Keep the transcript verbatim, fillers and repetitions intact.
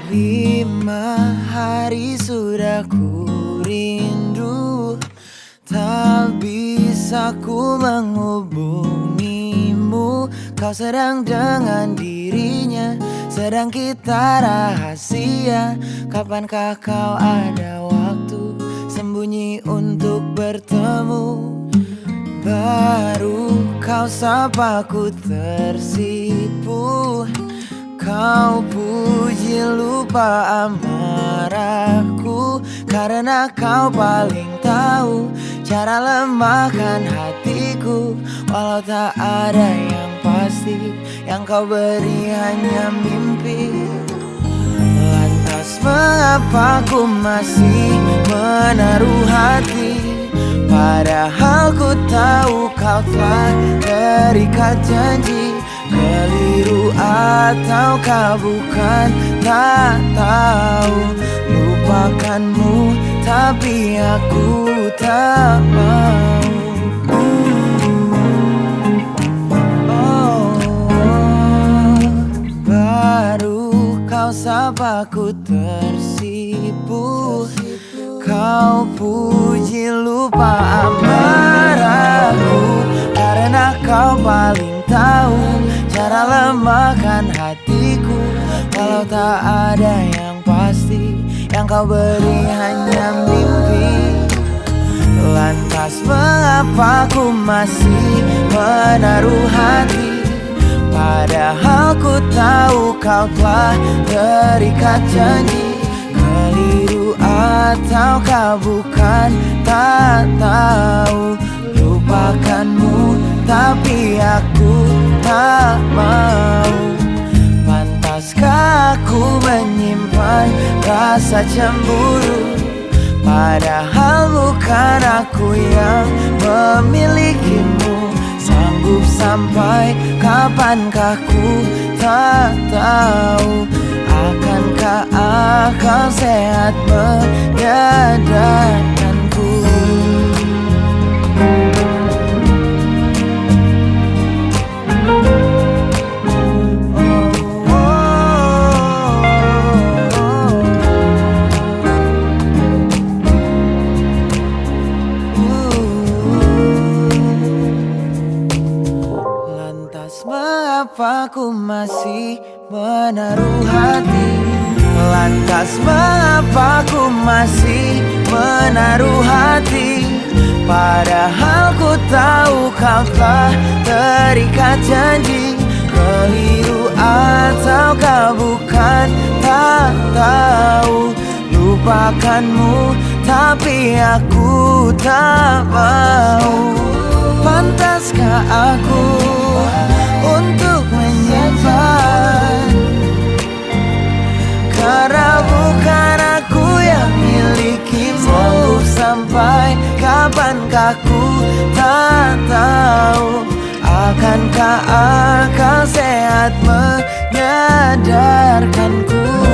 Lima hari sudah ku rindu, tak bisa ku menghubungimu. Kau sedang dengan dirinya, sedang kita rahasia. Kapankah kau ada waktu sembunyi untuk bertemu? Baru kau sapa ku tersipu. Kau puji lupa amarahku, karena kau paling tahu cara lemahkan hatiku. Walau tak ada yang pasti, yang kau beri hanya mimpi. Lantas mengapa ku masih menaruh hati, padahal ku tahu kau telah terikat janji. Keliru ataukah bukan, tak tahu. Lupakanmu tapi aku tak mau. Oh, baru kau sapa ku tersipu. Kau puji lupa amarahku, karena kau paling tahu cara lemahkan hatiku. Walau tak ada yang pasti, yang kau beri hanya mimpi. Lantas mengapa ku masih menaruh hati, padahal ku tahu kau telah terikat janji. Keliru ataukah bukan, tak tahu. Lupakanmu tapi aku tak mau. Pantaskah aku menyimpan rasa cemburu, padahal bukan aku yang memilikimu. Sanggup sampai kapankah ku tak tahu. Akankah akal sehat menyadarkanku? Mengapa ku masih menaruh hati? Lantas mengapa ku masih menaruh hati, padahal ku tahu kau telah terikat janji. Keliru ataukah bukan, tak tahu. Lupakanmu tapi aku tak mau. Pantaskah aku untuk menyimpan, karena bukan aku yang milikimu. Sanggup sampai kapankah ku tak tahu. Akankah akal sehat menyadarkanku?